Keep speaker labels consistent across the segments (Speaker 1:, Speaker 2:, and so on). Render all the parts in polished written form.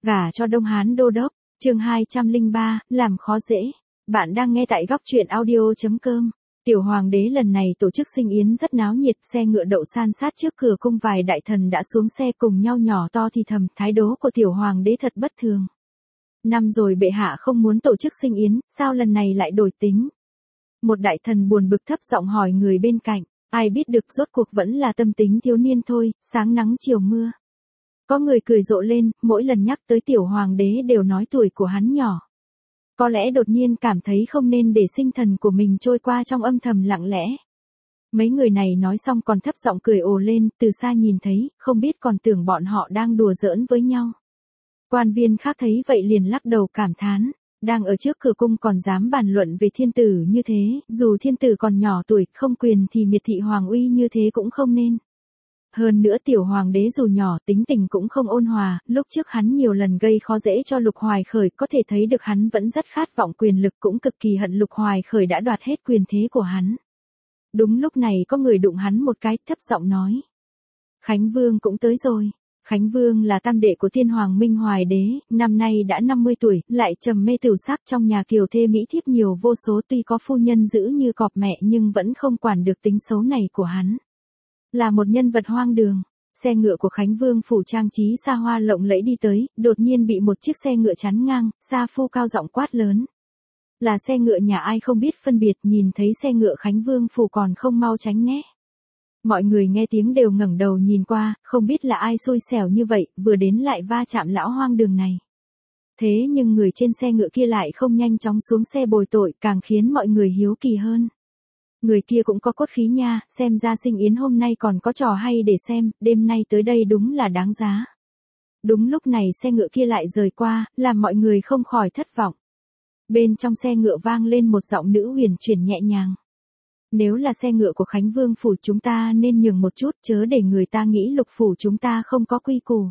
Speaker 1: Gả cho Đông Hán Đô Đốc, chương 203, làm khó dễ. Bạn đang nghe tại góc truyện audio.com. Tiểu hoàng đế lần này tổ chức sinh yến rất náo nhiệt, xe ngựa đậu san sát trước cửa cung, vài đại thần đã xuống xe cùng nhau nhỏ to thì thầm, thái độ của tiểu hoàng đế thật bất thường. Năm rồi bệ hạ không muốn tổ chức sinh yến, sao lần này lại đổi tính? Một đại thần buồn bực thấp giọng hỏi người bên cạnh, ai biết được, rốt cuộc vẫn là tâm tính thiếu niên thôi, sáng nắng chiều mưa. Có người cười rộ lên, mỗi lần nhắc tới tiểu hoàng đế đều nói tuổi của hắn nhỏ. Có lẽ đột nhiên cảm thấy không nên để sinh thần của mình trôi qua trong âm thầm lặng lẽ. Mấy người này nói xong còn thấp giọng cười ồ lên, từ xa nhìn thấy, không biết còn tưởng bọn họ đang đùa giỡn với nhau. Quan viên khác thấy vậy liền lắc đầu cảm thán, đang ở trước cửa cung còn dám bàn luận về thiên tử như thế, dù thiên tử còn nhỏ tuổi, không quyền thì miệt thị hoàng uy như thế cũng không nên. Hơn nữa tiểu hoàng đế dù nhỏ tính tình cũng không ôn hòa, lúc trước hắn nhiều lần gây khó dễ cho Lục Hoài Khởi, có thể thấy được hắn vẫn rất khát vọng quyền lực, cũng cực kỳ hận Lục Hoài Khởi đã đoạt hết quyền thế của hắn. Đúng lúc này có người đụng hắn một cái, thấp giọng nói. Khánh Vương cũng tới rồi. Khánh Vương là tam đệ của tiên hoàng Minh Hoài đế, năm nay đã 50 tuổi, lại trầm mê tửu sắc, trong nhà kiều thê mỹ thiếp nhiều vô số, tuy có phu nhân giữ như cọp mẹ nhưng vẫn không quản được tính xấu này của hắn. Là một nhân vật hoang đường. Xe ngựa của Khánh Vương phủ trang trí xa hoa lộng lẫy đi tới, đột nhiên bị một chiếc xe ngựa chắn ngang, Sa Phu cao giọng quát lớn. Là xe ngựa nhà ai không biết phân biệt, nhìn thấy xe ngựa Khánh Vương phủ còn không mau tránh né. Mọi người nghe tiếng đều ngẩng đầu nhìn qua, không biết là ai xui xẻo như vậy, vừa đến lại va chạm lão hoang đường này. Thế nhưng người trên xe ngựa kia lại không nhanh chóng xuống xe bồi tội, càng khiến mọi người hiếu kỳ hơn. Người kia cũng có cốt khí nha, xem ra sinh yến hôm nay còn có trò hay để xem, đêm nay tới đây đúng là đáng giá. Đúng lúc này xe ngựa kia lại rời qua, làm mọi người không khỏi thất vọng. Bên trong xe ngựa vang lên một giọng nữ huyền chuyển nhẹ nhàng. Nếu là xe ngựa của Khánh Vương phủ chúng ta nên nhường một chút, chớ để người ta nghĩ Lục phủ chúng ta không có quy củ.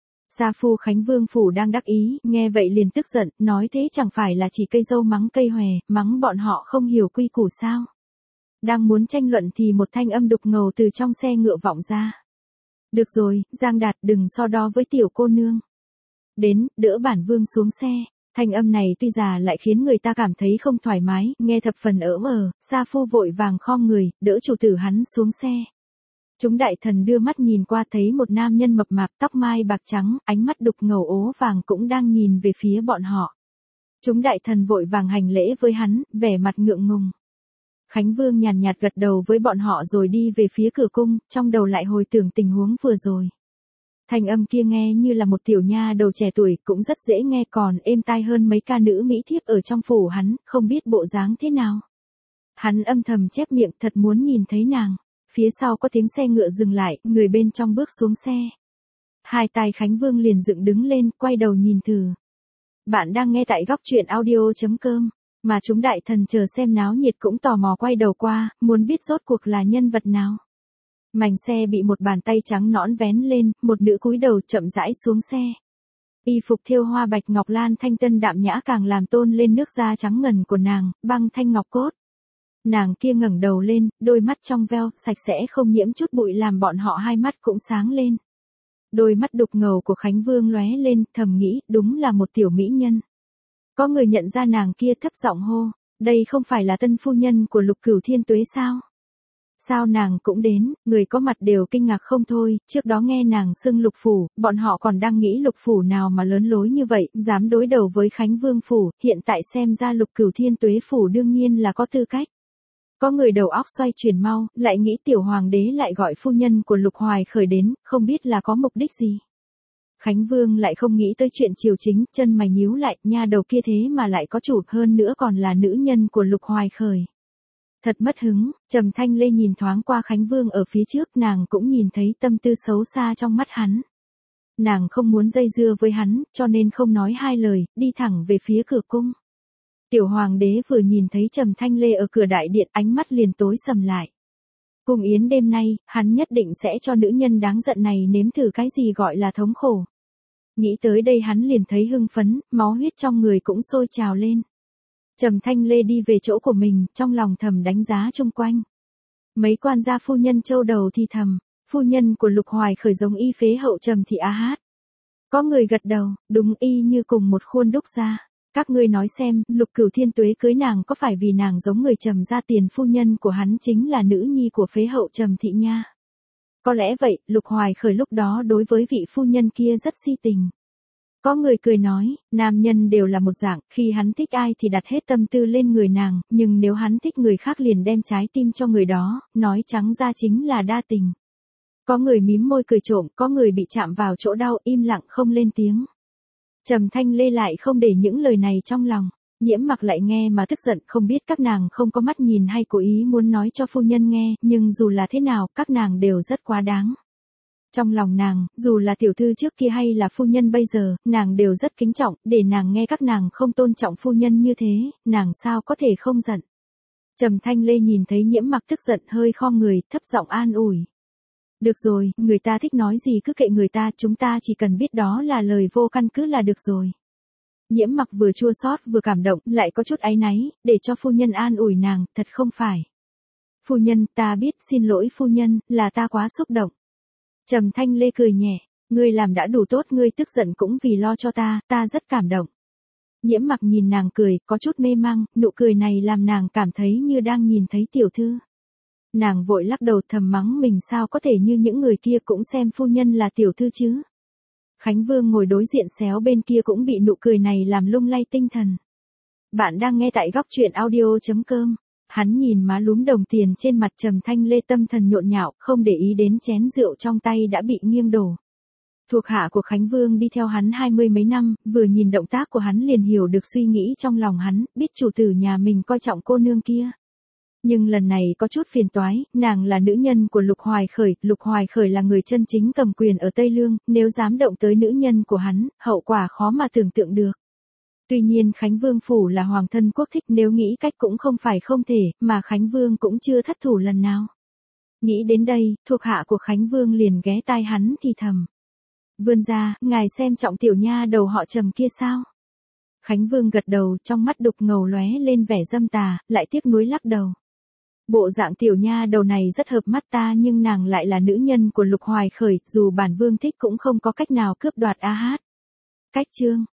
Speaker 1: Sa Phu Khánh Vương phủ đang đắc ý, nghe vậy liền tức giận, nói thế chẳng phải là chỉ cây dâu mắng cây hòe, mắng bọn họ không hiểu quy củ sao? Đang muốn tranh luận thì một thanh âm đục ngầu từ trong xe ngựa vọng ra. Được rồi, Giang Đạt, đừng so đo với tiểu cô nương. Đến, đỡ bản vương xuống xe. Thanh âm này tuy già lại khiến người ta cảm thấy không thoải mái, nghe thập phần ỡm Sa Phu vội vàng khom người, đỡ chủ tử hắn xuống xe. Chúng đại thần đưa mắt nhìn qua thấy một nam nhân mập mạp tóc mai bạc trắng, ánh mắt đục ngầu ố vàng cũng đang nhìn về phía bọn họ. Chúng đại thần vội vàng hành lễ với hắn, vẻ mặt ngượng ngùng. Khánh Vương nhàn nhạt gật đầu với bọn họ rồi đi về phía cửa cung, trong đầu lại hồi tưởng tình huống vừa rồi. Thanh âm kia nghe như là một tiểu nha đầu trẻ tuổi, cũng rất dễ nghe, còn êm tai hơn mấy ca nữ mỹ thiếp ở trong phủ hắn, không biết bộ dáng thế nào. Hắn âm thầm chép miệng, thật muốn nhìn thấy nàng. Phía sau có tiếng xe ngựa dừng lại, người bên trong bước xuống xe. Hai tay Khánh Vương liền dựng đứng lên, quay đầu nhìn thử. Bạn đang nghe tại góc truyện audio.com. Mà chúng đại thần chờ xem náo nhiệt cũng tò mò quay đầu qua, muốn biết rốt cuộc là nhân vật nào. Mảnh xe bị một bàn tay trắng nõn vén lên, một nữ cúi đầu chậm rãi xuống xe. Y phục thêu hoa bạch ngọc lan thanh tân đạm nhã càng làm tôn lên nước da trắng ngần của nàng, băng thanh ngọc cốt. Nàng kia ngẩng đầu lên, đôi mắt trong veo, sạch sẽ không nhiễm chút bụi làm bọn họ hai mắt cũng sáng lên. Đôi mắt đục ngầu của Khánh Vương lóe lên, thầm nghĩ, đúng là một tiểu mỹ nhân. Có người nhận ra nàng kia thấp giọng hô, đây không phải là tân phu nhân của Lục Cửu Thiên Tuế sao? Sao nàng cũng đến, người có mặt đều kinh ngạc không thôi, trước đó nghe nàng xưng Lục phủ, bọn họ còn đang nghĩ Lục phủ nào mà lớn lối như vậy, dám đối đầu với Khánh Vương phủ, hiện tại xem ra Lục Cửu Thiên Tuế phủ đương nhiên là có tư cách. Có người đầu óc xoay chuyển mau, lại nghĩ tiểu hoàng đế lại gọi phu nhân của Lục Hoài Khởi đến, không biết là có mục đích gì. Khánh Vương lại không nghĩ tới chuyện triều chính, chân mày nhíu lại, nha đầu kia thế mà lại có chủ, hơn nữa còn là nữ nhân của Lục Hoài Khởi. Thật mất hứng, Trầm Thanh Lê nhìn thoáng qua Khánh Vương ở phía trước, nàng cũng nhìn thấy tâm tư xấu xa trong mắt hắn. Nàng không muốn dây dưa với hắn, cho nên không nói hai lời, đi thẳng về phía cửa cung. Tiểu hoàng đế vừa nhìn thấy Trầm Thanh Lê ở cửa đại điện, ánh mắt liền tối sầm lại. Cung yến đêm nay, hắn nhất định sẽ cho nữ nhân đáng giận này nếm thử cái gì gọi là thống khổ. Nghĩ tới đây hắn liền thấy hưng phấn, máu huyết trong người cũng sôi trào lên. Trầm Thanh Lê đi về chỗ của mình, trong lòng thầm đánh giá chung quanh. Mấy quan gia phu nhân châu đầu thì thầm, phu nhân của Lục Hoài Khởi giống y phế hậu Trầm Thị A Hát. Có người gật đầu, đúng y như cùng một khuôn đúc ra. Các ngươi nói xem, Lục Cửu Thiên Tuế cưới nàng có phải vì nàng giống người Trầm gia tiền phu nhân của hắn chính là nữ nhi của phế hậu Trầm thị nha. Có lẽ vậy, Lục Hoài Khởi lúc đó đối với vị phu nhân kia rất si tình. Có người cười nói, nam nhân đều là một dạng, khi hắn thích ai thì đặt hết tâm tư lên người nàng, nhưng nếu hắn thích người khác liền đem trái tim cho người đó, nói trắng ra chính là đa tình. Có người mím môi cười trộm, có người bị chạm vào chỗ đau im lặng không lên tiếng. Trầm Thanh Lê lại không để những lời này trong lòng. Nhiễm Mặc lại nghe mà tức giận, không biết các nàng không có mắt nhìn hay cố ý muốn nói cho phu nhân nghe, nhưng dù là thế nào, các nàng đều rất quá đáng. Trong lòng nàng, dù là tiểu thư trước kia hay là phu nhân bây giờ, nàng đều rất kính trọng, để nàng nghe các nàng không tôn trọng phu nhân như thế, nàng sao có thể không giận. Trầm Thanh Lê nhìn thấy Nhiễm Mặc tức giận hơi khom người, thấp giọng an ủi. Được rồi, người ta thích nói gì cứ kệ người ta, chúng ta chỉ cần biết đó là lời vô căn cứ là được rồi. Nhiễm Mặc vừa chua xót vừa cảm động, lại có chút áy náy, để cho phu nhân an ủi nàng, thật không phải. Phu nhân, ta biết, xin lỗi phu nhân, là ta quá xúc động. Trầm Thanh Lê cười nhẹ, ngươi làm đã đủ tốt, ngươi tức giận cũng vì lo cho ta rất cảm động. Nhiễm Mặc nhìn nàng cười, có chút mê mang, nụ cười này làm nàng cảm thấy như đang nhìn thấy tiểu thư. Nàng vội lắc đầu thầm mắng mình sao có thể như những người kia cũng xem phu nhân là tiểu thư chứ. Khánh Vương ngồi đối diện xéo bên kia cũng bị nụ cười này làm lung lay tinh thần. Bạn đang nghe tại góc truyện audio.com. Hắn nhìn má lúm đồng tiền trên mặt Trầm Thanh Lê, tâm thần nhộn nhạo, không để ý đến chén rượu trong tay đã bị nghiêng đổ. Thuộc hạ của Khánh Vương đi theo hắn 20 mấy năm, vừa nhìn động tác của hắn liền hiểu được suy nghĩ trong lòng hắn, biết chủ tử nhà mình coi trọng cô nương kia. Nhưng lần này có chút phiền toái, nàng là nữ nhân của Lục Hoài Khởi là người chân chính cầm quyền ở Tây Lương, nếu dám động tới nữ nhân của hắn, hậu quả khó mà tưởng tượng được. Tuy nhiên Khánh Vương phủ là hoàng thân quốc thích, nếu nghĩ cách cũng không phải không thể, mà Khánh Vương cũng chưa thất thủ lần nào. Nghĩ đến đây, thuộc hạ của Khánh Vương liền ghé tai hắn thì thầm. Vươn ra, ngài xem trọng tiểu nha đầu họ Trầm kia sao? Khánh Vương gật đầu, trong mắt đục ngầu lóe lên vẻ dâm tà, lại tiếc nuối lắc đầu. Bộ dạng tiểu nha đầu này rất hợp mắt ta, nhưng nàng lại là nữ nhân của Lục Hoài Khởi, dù bản vương thích cũng không có cách nào cướp đoạt a hát. Cách chương